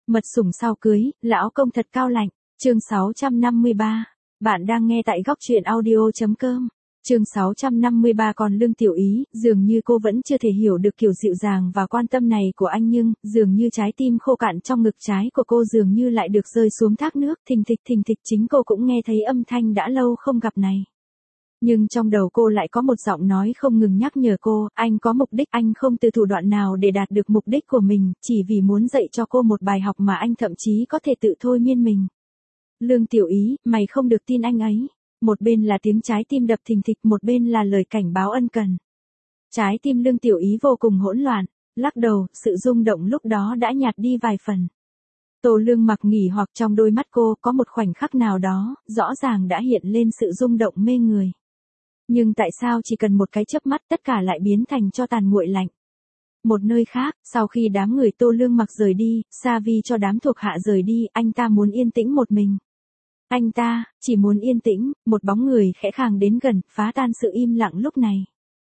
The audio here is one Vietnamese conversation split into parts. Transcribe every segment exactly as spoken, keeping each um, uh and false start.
Mật sủng sau cưới, lão công thật cao lạnh. Chương sáu trăm năm mươi ba. Bạn đang nghe tại góc truyện audio chấm com. Chương sáu trăm năm mươi ba. Còn Lương Tiểu Ý, dường như cô vẫn chưa thể hiểu được kiểu dịu dàng và quan tâm này của anh, nhưng dường như trái tim khô cạn trong ngực trái của cô dường như lại được rơi xuống thác nước, thình thịch thình thịch, chính cô cũng nghe thấy âm thanh đã lâu không gặp này. Nhưng trong đầu cô lại có một giọng nói không ngừng nhắc nhở cô, anh có mục đích, anh không từ thủ đoạn nào để đạt được mục đích của mình, chỉ vì muốn dạy cho cô một bài học mà anh thậm chí có thể tự thôi miên mình. Lương Tiểu Ý, mày không được tin anh ấy. Một bên là tiếng trái tim đập thình thịch, một bên là lời cảnh báo ân cần. Trái tim Lương Tiểu Ý vô cùng hỗn loạn, lắc đầu, sự rung động lúc đó đã nhạt đi vài phần. Tô Lương Mặc nghỉ hoặc trong đôi mắt cô có một khoảnh khắc nào đó, rõ ràng đã hiện lên sự rung động mê người. Nhưng tại sao chỉ cần một cái chớp mắt tất cả lại biến thành cho tàn nguội lạnh? Một nơi khác, sau khi đám người Tô Lương Mặc rời đi, Sa Vi cho đám thuộc hạ rời đi, anh ta muốn yên tĩnh một mình. Anh ta, chỉ muốn yên tĩnh, một bóng người khẽ khàng đến gần, phá tan sự im lặng lúc này.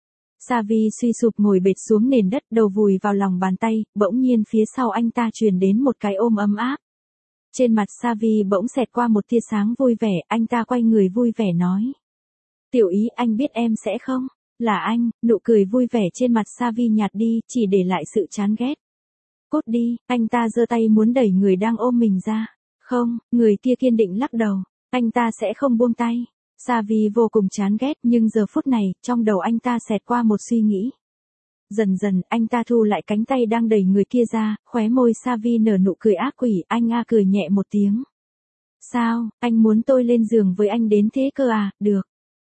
Sa Vi suy sụp ngồi bệt xuống nền đất, đầu vùi vào lòng bàn tay, bỗng nhiên phía sau anh ta truyền đến một cái ôm ấm áp. Trên mặt Sa Vi bỗng xẹt qua một tia sáng vui vẻ, anh ta quay người vui vẻ nói. Tiểu Ý, anh biết em sẽ không? Là anh. Nụ cười vui vẻ trên mặt Sa Vi nhạt đi, chỉ để lại sự chán ghét. Cút đi, anh ta giơ tay muốn đẩy người đang ôm mình ra. Không, người kia kiên định lắc đầu, anh ta sẽ không buông tay. Sa Vi vô cùng chán ghét, nhưng giờ phút này, trong đầu anh ta xẹt qua một suy nghĩ. Dần dần, anh ta thu lại cánh tay đang đẩy người kia ra, khóe môi Sa Vi nở nụ cười ác quỷ, anh a cười nhẹ một tiếng. Sao, anh muốn tôi lên giường với anh đến thế cơ à? Được.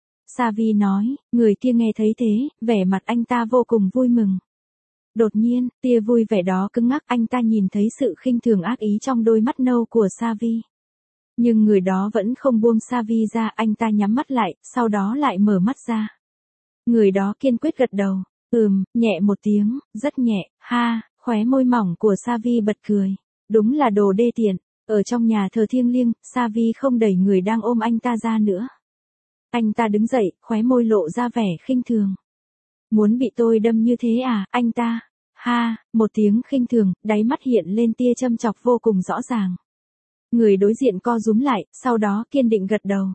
Sa Vi nói, người kia nghe thấy thế, vẻ mặt anh ta vô cùng vui mừng. Đột nhiên, tia vui vẻ đó cứng ngắc, anh ta nhìn thấy sự khinh thường ác ý trong đôi mắt nâu của Sa Vi. Nhưng người đó vẫn không buông Sa Vi ra, anh ta nhắm mắt lại, sau đó lại mở mắt ra. Người đó kiên quyết gật đầu, ừm, nhẹ một tiếng, rất nhẹ, ha, khóe môi mỏng của Sa Vi bật cười. Đúng là đồ đê tiện, ở trong nhà thờ thiêng liêng, Sa Vi không đẩy người đang ôm anh ta ra nữa. Anh ta đứng dậy, khóe môi lộ ra vẻ khinh thường. Muốn bị tôi đâm như thế à, anh ta? Ha, một tiếng khinh thường, đáy mắt hiện lên tia châm chọc vô cùng rõ ràng. Người đối diện co rúm lại, sau đó kiên định gật đầu.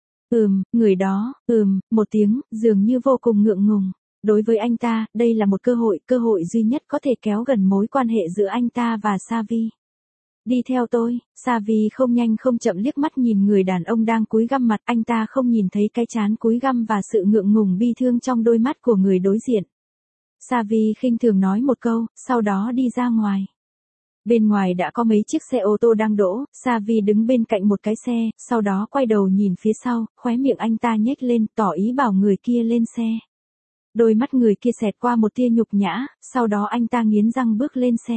Ừm, người đó, ừm, một tiếng, dường như vô cùng ngượng ngùng. Đối với anh ta, đây là một cơ hội, cơ hội duy nhất có thể kéo gần mối quan hệ giữa anh ta và Sa Vi. Đi theo tôi. Sa Vi không nhanh không chậm liếc mắt nhìn người đàn ông đang cúi găm mặt, anh ta không nhìn thấy cái trán cúi găm và sự ngượng ngùng bi thương trong đôi mắt của người đối diện. Sa Vi khinh thường nói một câu, sau đó đi ra ngoài. Bên ngoài đã có mấy chiếc xe ô tô đang đỗ, Sa Vi đứng bên cạnh một cái xe, sau đó quay đầu nhìn phía sau, khóe miệng anh ta nhếch lên, tỏ ý bảo người kia lên xe. Đôi mắt người kia xẹt qua một tia nhục nhã, sau đó anh ta nghiến răng bước lên xe.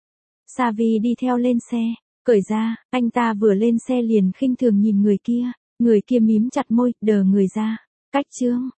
Sa Vi đi theo lên xe, cởi ra, anh ta vừa lên xe liền khinh thường nhìn người kia, người kia mím chặt môi, đờ người ra. Cách chương,